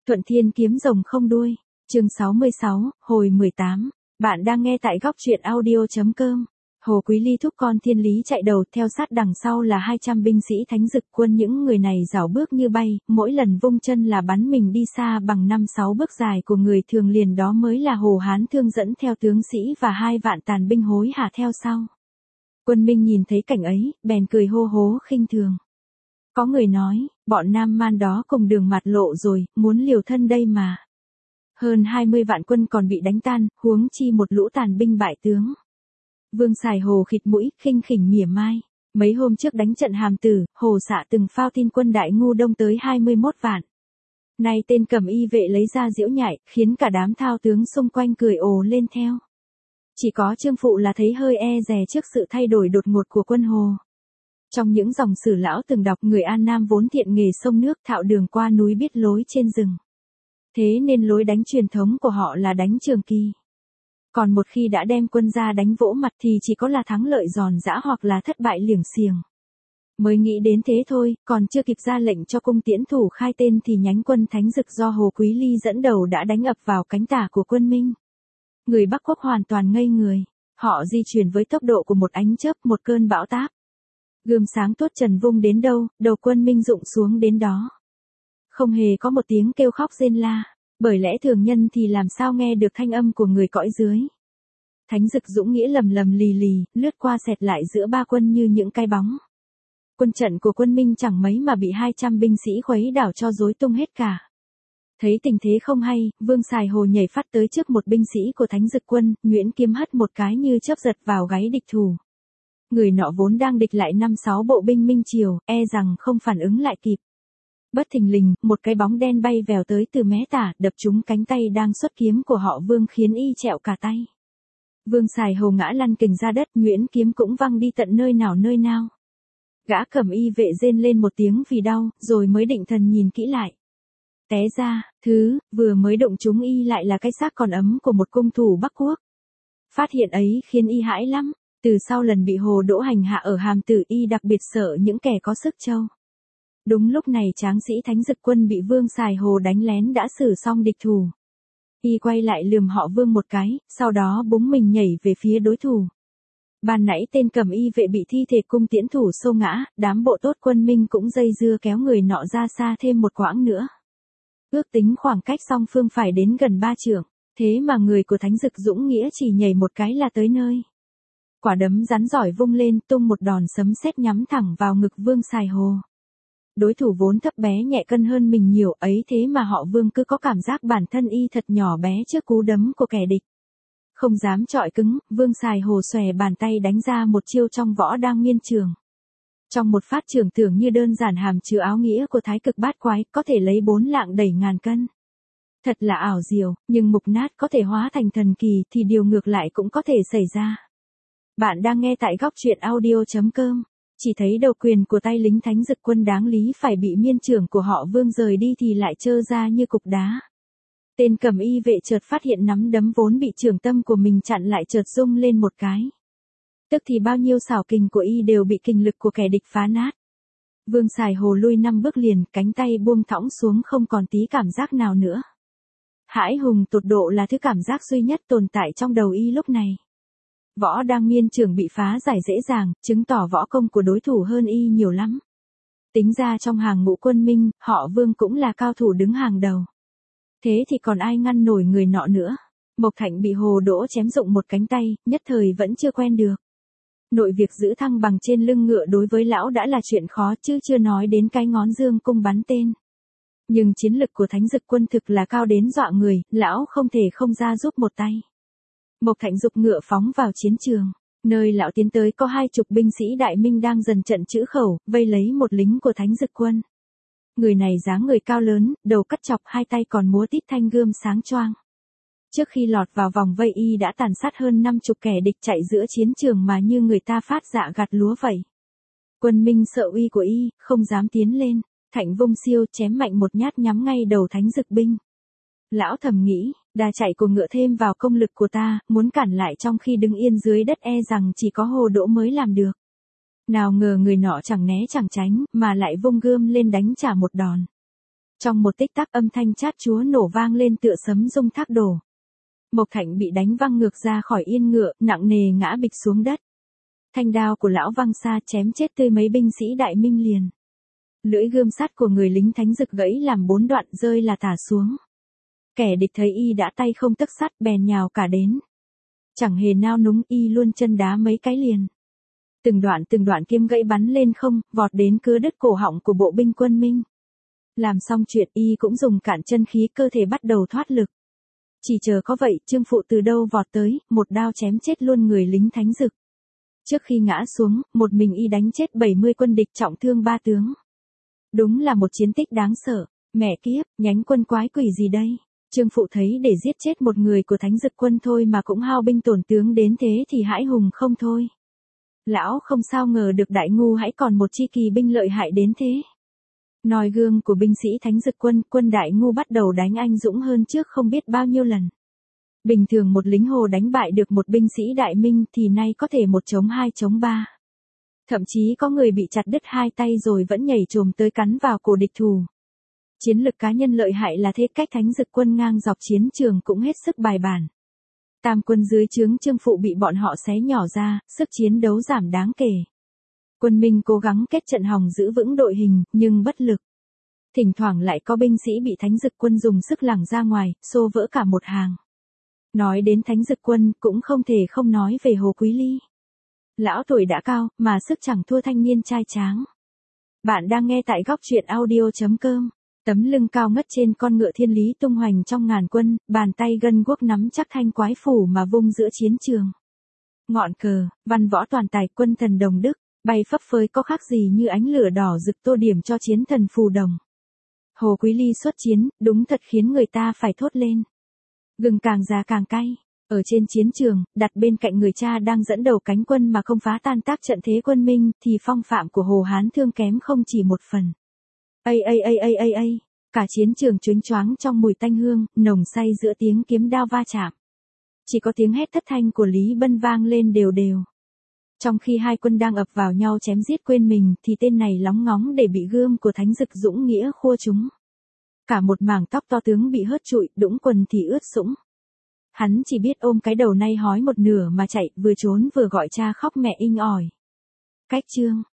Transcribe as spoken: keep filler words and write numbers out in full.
Thuận Thiên kiếm rồng không đuôi. Chương sáu mươi sáu, hồi mười tám. Bạn đang nghe tại góc truyện audio chấm com. Hồ Quý Ly thúc con Thiên Lý chạy đầu, theo sát đằng sau là hai trăm binh sĩ Thánh Dực quân. Những người này rảo bước như bay, mỗi lần vung chân là bắn mình đi xa bằng năm sáu bước dài của người thường, liền đó mới là Hồ Hán Thương dẫn theo tướng sĩ và hai vạn tàn binh hối hả theo sau. Quân Minh nhìn thấy cảnh ấy, bèn cười hô hố khinh thường. Có người nói, bọn Nam Man đó cùng đường mặt lộ rồi, muốn liều thân đây mà. Hơn hai mươi vạn quân còn bị đánh tan, huống chi một lũ tàn binh bại tướng. Vương Sài Hồ khịt mũi, khinh khỉnh mỉa mai. Mấy hôm trước đánh trận Hàm Tử, Hồ Xạ từng phao tin quân Đại Ngu Đông tới hai mươi mốt vạn. Nay tên Cẩm Y vệ lấy ra giễu nhại, khiến cả đám thao tướng xung quanh cười ồ lên theo. Chỉ có Trương Phụ là thấy hơi e dè trước sự thay đổi đột ngột của quân Hồ. Trong những dòng sử lão từng đọc, người An Nam vốn thiện nghề sông nước, thạo đường qua núi, biết lối trên rừng. Thế nên lối đánh truyền thống của họ là đánh trường kỳ. Còn một khi đã đem quân ra đánh vỗ mặt thì chỉ có là thắng lợi giòn giã hoặc là thất bại liểng xiềng. Mới nghĩ đến thế thôi, còn chưa kịp ra lệnh cho cung tiễn thủ khai tên thì nhánh quân Thánh Dực do Hồ Quý Ly dẫn đầu đã đánh ập vào cánh tả của quân Minh. Người Bắc Quốc hoàn toàn ngây người. Họ di chuyển với tốc độ của một ánh chớp, một cơn bão táp. Gươm sáng tuốt trần vung đến đâu, đầu quân Minh rụng xuống đến đó. Không hề có một tiếng kêu khóc rên la, bởi lẽ thường nhân thì làm sao nghe được thanh âm của người cõi dưới. Thánh Dực dũng nghĩa lầm lầm lì lì, lướt qua xẹt lại giữa ba quân như những cái bóng. Quân trận của quân Minh chẳng mấy mà bị hai trăm binh sĩ khuấy đảo cho rối tung hết cả. Thấy tình thế không hay, Vương Sài Hồ nhảy phát tới trước một binh sĩ của Thánh Dực quân, nhuyễn kiếm hất một cái như chớp giật vào gáy địch thủ. Người nọ vốn đang địch lại năm sáu bộ binh Minh Triều, e rằng không phản ứng lại kịp. Bất thình lình, một cái bóng đen bay vèo tới từ mé tả, đập trúng cánh tay đang xuất kiếm của họ Vương, khiến y trẹo cả tay. Vương Sài Hồ ngã lăn kình ra đất, nhuyễn kiếm cũng văng đi tận nơi nào nơi nào. Gã Cẩm Y vệ rên lên một tiếng vì đau, rồi mới định thần nhìn kỹ lại. Té ra, thứ vừa mới đụng trúng y lại là cái xác còn ấm của một cung thủ Bắc Quốc. Phát hiện ấy khiến y hãi lắm. Từ sau lần bị Hồ Đỗ hành hạ ở Hàm Tử, y đặc biệt sợ những kẻ có sức trâu. Đúng lúc này tráng sĩ Thánh Dực quân bị Vương Sài Hồ đánh lén đã xử xong địch thủ. Y quay lại lườm họ Vương một cái, sau đó búng mình nhảy về phía đối thủ. Ban nãy tên Cẩm Y vệ bị thi thể cung tiễn thủ xô ngã, đám bộ tốt quân Minh cũng dây dưa kéo người nọ ra xa thêm một quãng nữa. Ước tính khoảng cách song phương phải đến gần ba trượng, thế mà người của Thánh Dực dũng nghĩa chỉ nhảy một cái là tới nơi. Quả đấm rắn giỏi vung lên, tung một đòn sấm sét nhắm thẳng vào ngực Vương Sài Hồ. Đối thủ vốn thấp bé nhẹ cân hơn mình nhiều, ấy thế mà họ Vương cứ có cảm giác bản thân y thật nhỏ bé trước cú đấm của kẻ địch. Không dám chọi cứng, Vương Sài Hồ xòe bàn tay đánh ra một chiêu trong võ đang miên trường. Trong một phát trường tưởng như đơn giản hàm chứa áo nghĩa của thái cực bát quái, có thể lấy bốn lạng đẩy ngàn cân. Thật là ảo diệu, nhưng mục nát có thể hóa thành thần kỳ thì điều ngược lại cũng có thể xảy ra. Bạn đang nghe tại góc truyện audio chấm com. Chỉ thấy đầu quyền của tay lính Thánh Dực quân đáng lý phải bị miên trưởng của họ Vương rời đi thì lại trơ ra như cục đá. Tên Cẩm Y vệ chợt phát hiện nắm đấm vốn bị trưởng tâm của mình chặn lại chợt rung lên một cái. Tức thì bao nhiêu xảo kình của y đều bị kình lực của kẻ địch phá nát. Vương Sài Hồ lui năm bước liền, cánh tay buông thõng xuống không còn tí cảm giác nào nữa. Hãi hùng tột độ là thứ cảm giác duy nhất tồn tại trong đầu y lúc này. Võ đang miên trường bị phá giải dễ dàng, chứng tỏ võ công của đối thủ hơn y nhiều lắm. Tính ra trong hàng ngũ quân Minh, họ Vương cũng là cao thủ đứng hàng đầu. Thế thì còn ai ngăn nổi người nọ nữa. Mộc Thạnh bị Hồ Đỗ chém rụng một cánh tay, nhất thời vẫn chưa quen được. Nội việc giữ thăng bằng trên lưng ngựa đối với lão đã là chuyện khó, chứ chưa nói đến cái ngón dương cung bắn tên. Nhưng chiến lực của Thánh Dực quân thực là cao đến dọa người, lão không thể không ra giúp một tay. Mộc Thạnh giục ngựa phóng vào chiến trường. Nơi lão tiến tới có hai chục binh sĩ Đại Minh đang dần trận chữ khẩu, vây lấy một lính của Thánh Dực quân. Người này dáng người cao lớn, đầu cắt chọc, hai tay còn múa tít thanh gươm sáng choang. Trước khi lọt vào vòng vây y đã tàn sát hơn năm chục kẻ địch chạy giữa chiến trường mà như người ta phát dạ gặt lúa vậy. Quân Minh sợ uy của y, không dám tiến lên. Thạnh vung siêu chém mạnh một nhát nhắm ngay đầu Thánh Dực binh. Lão thầm nghĩ, đà chạy của ngựa thêm vào công lực của ta, muốn cản lại trong khi đứng yên dưới đất e rằng chỉ có Hồ Đỗ mới làm được. Nào ngờ người nọ chẳng né chẳng tránh, mà lại vung gươm lên đánh trả một đòn. Trong một tích tắc âm thanh chát chúa nổ vang lên tựa sấm rung thác đổ. Mộc Thạnh bị đánh văng ngược ra khỏi yên ngựa, nặng nề ngã bịch xuống đất. Thanh đao của lão văng xa chém chết tươi mấy binh sĩ Đại Minh liền. Lưỡi gươm sắt của người lính thánh dực gãy làm bốn đoạn rơi là tả xuống. Kẻ địch thấy y đã tay không tấc sắt bèn nhào cả đến. Chẳng hề nao núng, y luôn chân đá mấy cái liền. Từng đoạn từng đoạn kiếm gãy bắn lên không, vọt đến cứa đứt cổ họng của bộ binh quân Minh. Làm xong chuyện y cũng dùng cạn chân khí cơ thể bắt đầu thoát lực. Chỉ chờ có vậy, Trương Phụ từ đâu vọt tới, một đao chém chết luôn người lính thánh dực. Trước khi ngã xuống, một mình y đánh chết bảy mươi quân địch, trọng thương ba tướng. Đúng là một chiến tích đáng sợ. Mẹ kiếp, nhánh quân quái quỷ gì đây? Trương Phụ thấy để giết chết một người của thánh dực quân thôi mà cũng hao binh tổn tướng đến thế thì hãi hùng không thôi. Lão không sao ngờ được đại ngu hãy còn một chi kỳ binh lợi hại đến thế. Noi gương của binh sĩ thánh dực quân, quân đại ngu bắt đầu đánh anh dũng hơn trước không biết bao nhiêu lần. Bình thường một lính hồ đánh bại được một binh sĩ Đại Minh thì nay có thể một chống hai chống ba. Thậm chí có người bị chặt đứt hai tay rồi vẫn nhảy chồm tới cắn vào cổ địch thủ. Chiến lực cá nhân lợi hại là thế, cách thánh dực quân ngang dọc chiến trường cũng hết sức bài bản. Tam quân dưới trướng Trương Phụ bị bọn họ xé nhỏ ra, sức chiến đấu giảm đáng kể. Quân Minh cố gắng kết trận hòng giữ vững đội hình, nhưng bất lực. Thỉnh thoảng lại có binh sĩ bị thánh dực quân dùng sức lẳng ra ngoài, xô vỡ cả một hàng. Nói đến thánh dực quân, cũng không thể không nói về Hồ Quý Ly. Lão tuổi đã cao, mà sức chẳng thua thanh niên trai tráng. Bạn đang nghe tại góc truyện audio.com. Tấm lưng cao ngất trên con ngựa thiên lý tung hoành trong ngàn quân, bàn tay gân guốc nắm chắc thanh quái phủ mà vung giữa chiến trường. Ngọn cờ, văn võ toàn tài, quân thần đồng đức, bay phấp phới có khác gì như ánh lửa đỏ rực tô điểm cho chiến thần phù đồng. Hồ Quý Ly xuất chiến, đúng thật khiến người ta phải thốt lên. Gừng càng già càng cay. Ở trên chiến trường, đặt bên cạnh người cha đang dẫn đầu cánh quân mà không phá tan tác trận thế quân Minh, thì phong phạm của Hồ Hán thương kém không chỉ một phần. Ây ây ây ây ây ây, cả chiến trường chónh choáng trong mùi tanh hương, nồng say giữa tiếng kiếm đao va chạm. Chỉ có tiếng hét thất thanh của Lý Bân vang lên đều đều. Trong khi hai quân đang ập vào nhau chém giết quên mình, thì tên này lóng ngóng để bị gươm của thánh dực dũng nghĩa khua trúng. Cả một mảng tóc to tướng bị hớt trụi, đũng quần thì ướt sũng. Hắn chỉ biết ôm cái đầu nay hói một nửa mà chạy, vừa trốn vừa gọi cha khóc mẹ inh ỏi. Cách chương